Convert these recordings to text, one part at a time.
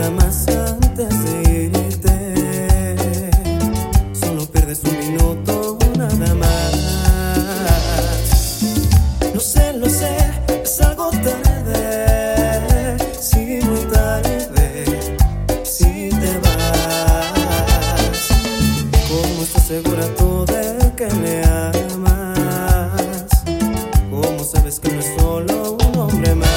nada más antes de irte. Solo pierdes un minuto, nada más. Lo sé, es algo tarde. Sí, muy tarde, si te vas. ¿Cómo estás segura tú de que me amas? ¿Cómo sabes que no es solo un hombre más?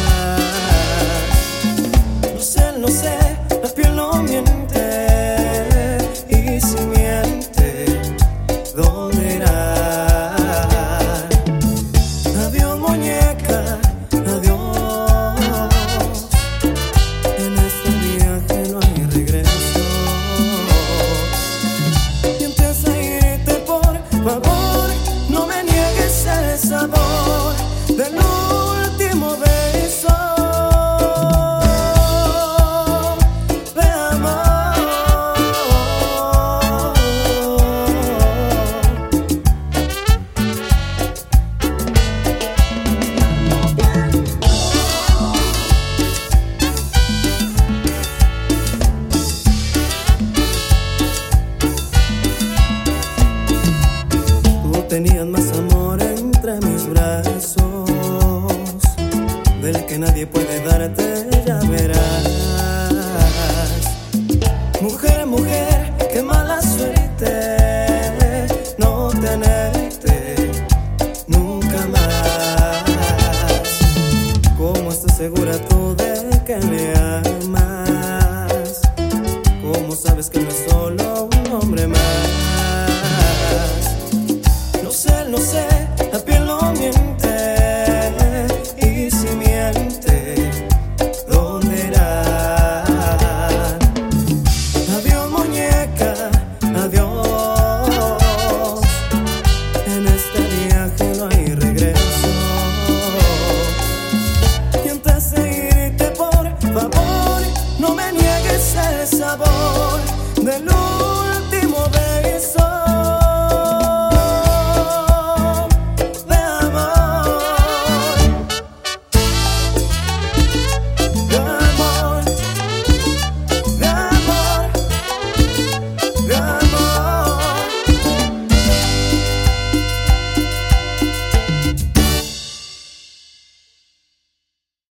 Lo sé, la piel no miente. Y si miente, ¿dónde irá? Adiós, muñeca, adiós. En este viaje no hay regreso. Y antes de irte, por favor, no me niegues el sabor del último beso. Tenías más amor entre mis brazos, del que nadie puede darte, ya verás.